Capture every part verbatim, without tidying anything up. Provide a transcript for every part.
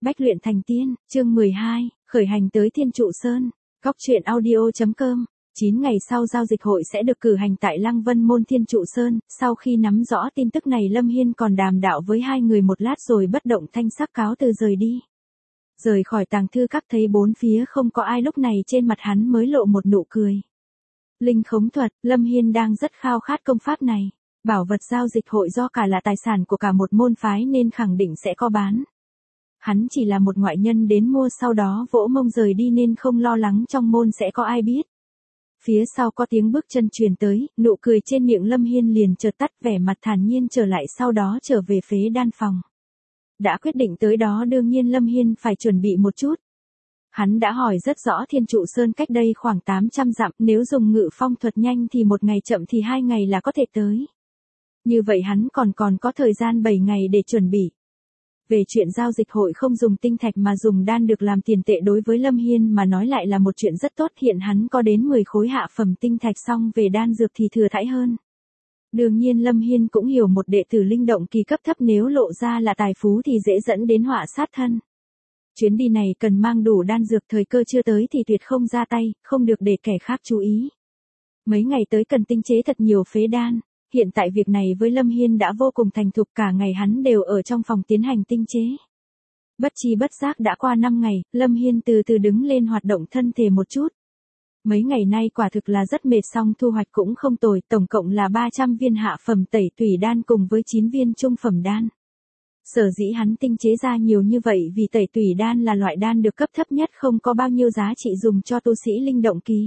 Bách luyện thành tiên, chương mười hai, khởi hành tới Thiên Trụ Sơn. Góc truyện audio.com. chín ngày sau giao dịch hội sẽ được cử hành tại Lăng Vân Môn Thiên Trụ Sơn, sau khi nắm rõ tin tức này Lâm Hiên còn đàm đạo với hai người một lát rồi bất động thanh sắc cáo từ rời đi. Rời khỏi tàng thư các thấy bốn phía không có ai lúc này trên mặt hắn mới lộ một nụ cười. Linh khống thuật, Lâm Hiên đang rất khao khát công pháp này. Bảo vật giao dịch hội do cả là tài sản của cả một môn phái nên khẳng định sẽ có bán. Hắn chỉ là một ngoại nhân đến mua sau đó vỗ mông rời đi nên không lo lắng trong môn sẽ có ai biết. Phía sau có tiếng bước chân truyền tới, nụ cười trên miệng Lâm Hiên liền chợt tắt, vẻ mặt thản nhiên trở lại sau đó trở về phế đan phòng. Đã quyết định tới đó đương nhiên Lâm Hiên phải chuẩn bị một chút. Hắn đã hỏi rất rõ Thiên Trụ Sơn cách đây khoảng tám trăm dặm, nếu dùng ngự phong thuật nhanh thì một ngày chậm thì hai ngày là có thể tới. Như vậy hắn còn còn có thời gian bảy ngày để chuẩn bị. Về chuyện giao dịch hội không dùng tinh thạch mà dùng đan được làm tiền tệ đối với Lâm Hiên mà nói lại là một chuyện rất tốt, hiện hắn có đến mười khối hạ phẩm tinh thạch xong về đan dược thì thừa thãi hơn. Đương nhiên Lâm Hiên cũng hiểu một đệ tử linh động kỳ cấp thấp nếu lộ ra là tài phú thì dễ dẫn đến họa sát thân. Chuyến đi này cần mang đủ đan dược, thời cơ chưa tới thì tuyệt không ra tay, không được để kẻ khác chú ý. Mấy ngày tới cần tinh chế thật nhiều phế đan. Hiện tại việc này với Lâm Hiên đã vô cùng thành thục, cả ngày hắn đều ở trong phòng tiến hành tinh chế. Bất chi bất giác đã qua năm ngày, Lâm Hiên từ từ đứng lên hoạt động thân thể một chút. Mấy ngày nay quả thực là rất mệt, xong thu hoạch cũng không tồi, tổng cộng là ba trăm viên hạ phẩm tẩy tủy đan cùng với chín viên trung phẩm đan. Sở dĩ hắn tinh chế ra nhiều như vậy vì tẩy tủy đan là loại đan được cấp thấp nhất, không có bao nhiêu giá trị dùng cho tu sĩ linh động kỳ.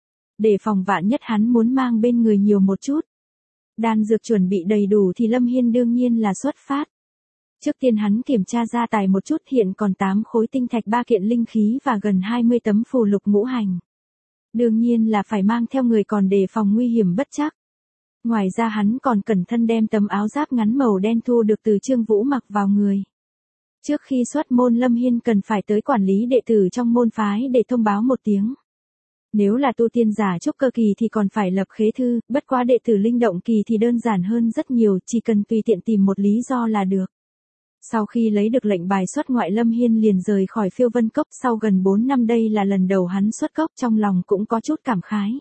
Để phòng vạn nhất hắn muốn mang bên người nhiều một chút. Đan dược chuẩn bị đầy đủ thì Lâm Hiên đương nhiên là xuất phát. Trước tiên hắn kiểm tra gia tài một chút, hiện còn tám khối tinh thạch, ba kiện linh khí và gần hai mươi tấm phù lục ngũ hành. Đương nhiên là phải mang theo người còn đề phòng nguy hiểm bất trắc. Ngoài ra hắn còn cẩn thận đem tấm áo giáp ngắn màu đen thu được từ Trương Vũ mặc vào người. Trước khi xuất môn Lâm Hiên cần phải tới quản lý đệ tử trong môn phái để thông báo một tiếng. Nếu là tu tiên giả trúc cơ kỳ thì còn phải lập khế thư, bất quá đệ tử linh động kỳ thì đơn giản hơn rất nhiều, chỉ cần tùy tiện tìm một lý do là được. Sau khi lấy được lệnh bài xuất ngoại Lâm Hiên liền rời khỏi Phiêu Vân Cốc, sau gần bốn năm đây là lần đầu hắn xuất cốc, trong lòng cũng có chút cảm khái.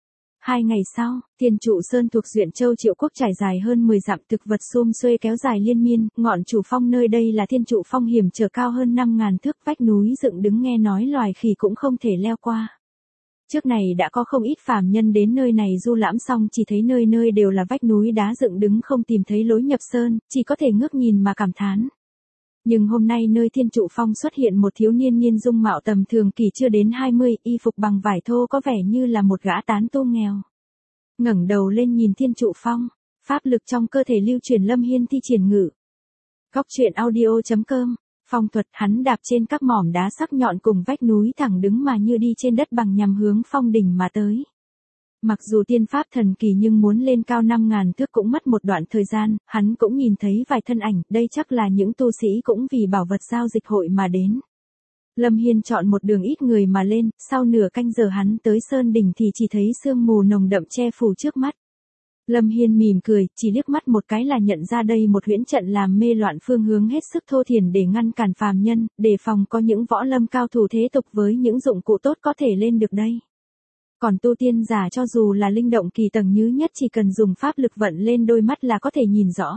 Hai ngày sau, Thiên Trụ Sơn thuộc Duyện Châu Triệu Quốc trải dài hơn mười dặm, thực vật sum xuê kéo dài liên miên, ngọn chủ phong nơi đây là Thiên Trụ Phong hiểm trở cao hơn năm ngàn thước, vách núi dựng đứng nghe nói loài khỉ cũng không thể leo qua. Trước này đã có không ít phàm nhân đến nơi này du lãm xong chỉ thấy nơi nơi đều là vách núi đá dựng đứng, không tìm thấy lối nhập sơn, chỉ có thể ngước nhìn mà cảm thán. Nhưng hôm nay nơi Thiên Trụ Phong xuất hiện một thiếu niên niên dung mạo tầm thường kỳ chưa đến hai mươi, y phục bằng vải thô có vẻ như là một gã tán tu nghèo. Ngẩng đầu lên nhìn Thiên Trụ Phong, pháp lực trong cơ thể lưu chuyển, Lâm Hiên thi triển ngự. Góc truyện audio.com. Phong thuật, hắn đạp trên các mỏm đá sắc nhọn cùng vách núi thẳng đứng mà như đi trên đất bằng nhằm hướng phong đỉnh mà tới. Mặc dù tiên pháp thần kỳ nhưng muốn lên cao năm ngàn thước cũng mất một đoạn thời gian, hắn cũng nhìn thấy vài thân ảnh, đây chắc là những tu sĩ cũng vì bảo vật giao dịch hội mà đến. Lâm Hiên chọn một đường ít người mà lên, sau nửa canh giờ hắn tới sơn đỉnh thì chỉ thấy sương mù nồng đậm che phủ trước mắt. Lâm Hiên mỉm cười, chỉ liếc mắt một cái là nhận ra đây một huyễn trận làm mê loạn phương hướng hết sức thô thiển để ngăn cản phàm nhân, đề phòng có những võ lâm cao thủ thế tục với những dụng cụ tốt có thể lên được đây. Còn tu tiên giả cho dù là linh động kỳ tầng thứ nhất chỉ cần dùng pháp lực vận lên đôi mắt là có thể nhìn rõ.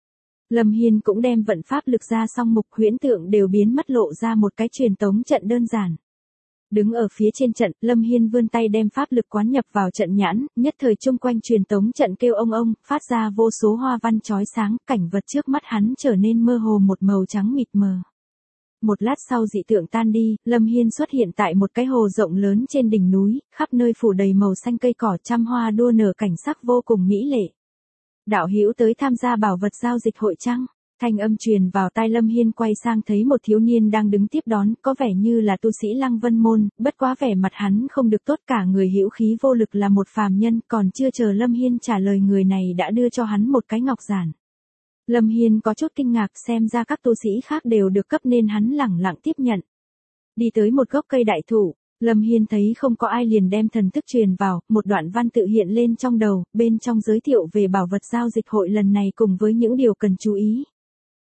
Lâm Hiên cũng đem vận pháp lực ra, xong mục huyễn tượng đều biến mất, lộ ra một cái truyền tống trận đơn giản. Đứng ở phía trên trận, Lâm Hiên vươn tay đem pháp lực quán nhập vào trận nhãn, nhất thời chung quanh truyền tống trận kêu ông ông, phát ra vô số hoa văn chói sáng, cảnh vật trước mắt hắn trở nên mơ hồ một màu trắng mịt mờ. Một lát sau dị tượng tan đi, Lâm Hiên xuất hiện tại một cái hồ rộng lớn trên đỉnh núi, khắp nơi phủ đầy màu xanh cây cỏ, trăm hoa đua nở, cảnh sắc vô cùng mỹ lệ. Đạo hữu tới tham gia bảo vật giao dịch hội chăng? Thanh âm truyền vào tai Lâm Hiên, quay sang thấy một thiếu niên đang đứng tiếp đón, có vẻ như là tu sĩ Lăng Vân Môn, bất quá vẻ mặt hắn không được tốt, cả người hữu khí vô lực, là một phàm nhân, còn chưa chờ Lâm Hiên trả lời người này đã đưa cho hắn một cái ngọc giản. Lâm Hiên có chút kinh ngạc, xem ra các tu sĩ khác đều được cấp nên hắn lẳng lặng tiếp nhận. Đi tới một gốc cây đại thụ, Lâm Hiên thấy không có ai liền đem thần thức truyền vào, một đoạn văn tự hiện lên trong đầu, bên trong giới thiệu về bảo vật giao dịch hội lần này cùng với những điều cần chú ý.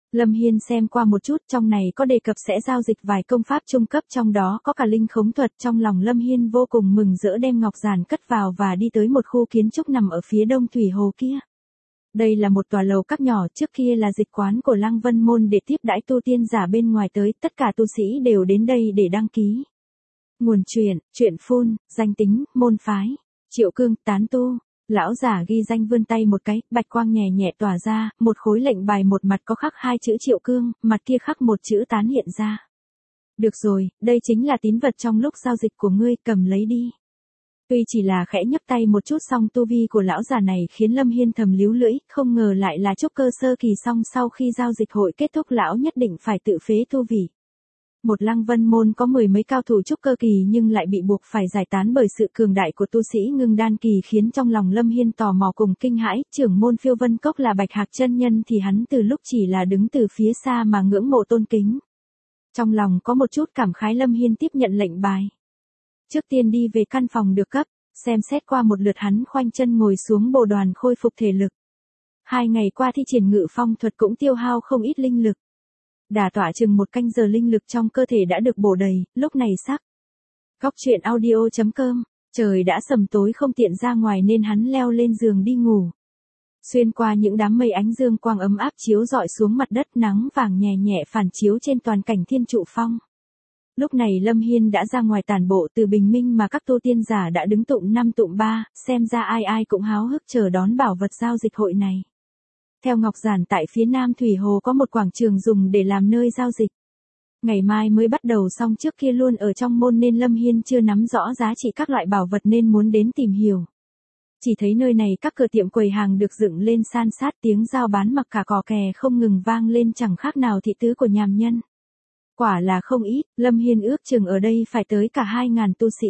Lâm Hiên xem qua một chút, trong này có đề cập sẽ giao dịch vài công pháp trung cấp, trong đó có cả linh khống thuật. Trong lòng Lâm Hiên vô cùng mừng rỡ, đem ngọc giản cất vào và đi tới một khu kiến trúc nằm ở phía đông thủy hồ kia. Đây là một tòa lầu các nhỏ, trước kia là dịch quán của Lăng Vân Môn để tiếp đãi tu tiên giả bên ngoài tới, tất cả tu sĩ đều đến đây để đăng ký. Nguồn truyện, truyện phun, danh tính, môn phái, Triệu Cương, tán tu. Lão giả ghi danh vươn tay một cái, bạch quang nhẹ nhẹ tỏa ra, một khối lệnh bài một mặt có khắc hai chữ Triệu Cương, mặt kia khắc một chữ tán hiện ra. Được rồi, đây chính là tín vật trong lúc giao dịch của ngươi, cầm lấy đi. Tuy chỉ là khẽ nhấc tay một chút, song tu vi của lão già này khiến Lâm Hiên thầm líu lưỡi, không ngờ lại là trúc cơ sơ kỳ, song sau khi giao dịch hội kết thúc lão nhất định phải tự phế tu vi. Một Lăng Vân Môn có mười mấy cao thủ trúc cơ kỳ nhưng lại bị buộc phải giải tán bởi sự cường đại của tu sĩ ngưng đan kỳ, khiến trong lòng Lâm Hiên tò mò cùng kinh hãi. Trưởng môn Phiêu Vân Cốc là Bạch Hạc chân nhân thì hắn từ lúc chỉ là đứng từ phía xa mà ngưỡng mộ tôn kính. Trong lòng có một chút cảm khái, Lâm Hiên tiếp nhận lệnh bài. Trước tiên đi về căn phòng được cấp, xem xét qua một lượt, hắn khoanh chân ngồi xuống bồ đoàn khôi phục thể lực. Hai ngày qua thi triển ngự phong thuật cũng tiêu hao không ít linh lực. Đả tọa chừng một canh giờ, linh lực trong cơ thể đã được bổ đầy, lúc này sắc. Góc truyện audio chấm com, trời đã sầm tối không tiện ra ngoài nên hắn leo lên giường đi ngủ. Xuyên qua những đám mây, ánh dương quang ấm áp chiếu rọi xuống mặt đất, nắng vàng nhẹ nhẹ phản chiếu trên toàn cảnh Thiên Trụ Phong. Lúc này Lâm Hiên đã ra ngoài tản bộ, từ bình minh mà các tu tiên giả đã đứng tụng năm tụng ba, xem ra ai ai cũng háo hức chờ đón bảo vật giao dịch hội này. Theo ngọc giản, tại phía nam thủy hồ có một quảng trường dùng để làm nơi giao dịch. Ngày mai mới bắt đầu, xong trước kia luôn ở trong môn nên Lâm Hiên chưa nắm rõ giá trị các loại bảo vật nên muốn đến tìm hiểu. Chỉ thấy nơi này các cửa tiệm quầy hàng được dựng lên san sát, tiếng giao bán mặc cả cò kè không ngừng vang lên, chẳng khác nào thị tứ của nhàm nhân. Quả là không ít, Lâm Hiên ước chừng ở đây phải tới cả hai ngàn tu sĩ.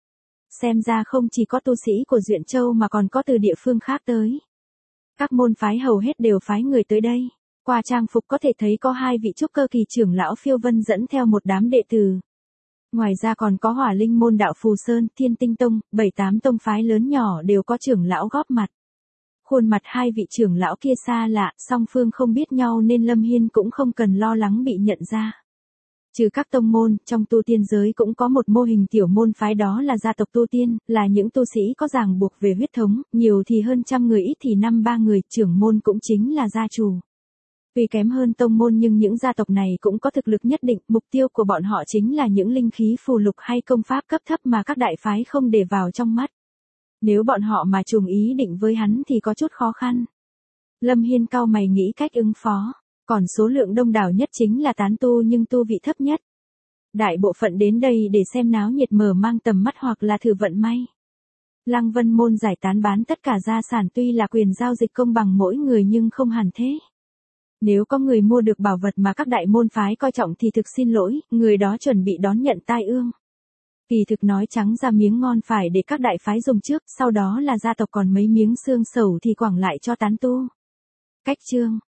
Xem ra không chỉ có tu sĩ của Duyện Châu mà còn có từ địa phương khác tới. Các môn phái hầu hết đều phái người tới đây. Qua trang phục có thể thấy có hai vị trúc cơ kỳ trưởng lão Phiêu Vân dẫn theo một đám đệ tử. Ngoài ra còn có Hỏa Linh môn, Đạo Phù Sơn, Thiên Tinh Tông, bảy tám tông phái lớn nhỏ đều có trưởng lão góp mặt. Khuôn mặt hai vị trưởng lão kia xa lạ, song phương không biết nhau nên Lâm Hiên cũng không cần lo lắng bị nhận ra. Trừ các tông môn, trong tu tiên giới cũng có một mô hình tiểu môn phái, đó là gia tộc tu tiên, là những tu sĩ có ràng buộc về huyết thống, nhiều thì hơn trăm người, ít thì năm ba người, trưởng môn cũng chính là gia chủ. Tuy kém hơn tông môn nhưng những gia tộc này cũng có thực lực nhất định, mục tiêu của bọn họ chính là những linh khí phù lục hay công pháp cấp thấp mà các đại phái không để vào trong mắt. Nếu bọn họ mà trùng ý định với hắn thì có chút khó khăn. Lâm Hiên cau mày nghĩ cách ứng phó. Còn số lượng đông đảo nhất chính là tán tu nhưng tu vị thấp nhất. Đại bộ phận đến đây để xem náo nhiệt, mở mang tầm mắt hoặc là thử vận may. Lăng Vân Môn giải tán bán tất cả gia sản, tuy là quyền giao dịch công bằng mỗi người nhưng không hẳn thế. Nếu có người mua được bảo vật mà các đại môn phái coi trọng thì thực xin lỗi, người đó chuẩn bị đón nhận tai ương. Kỳ thực nói trắng ra, miếng ngon phải để các đại phái dùng trước, sau đó là gia tộc, còn mấy miếng xương sầu thì quẳng lại cho tán tu. Cách chương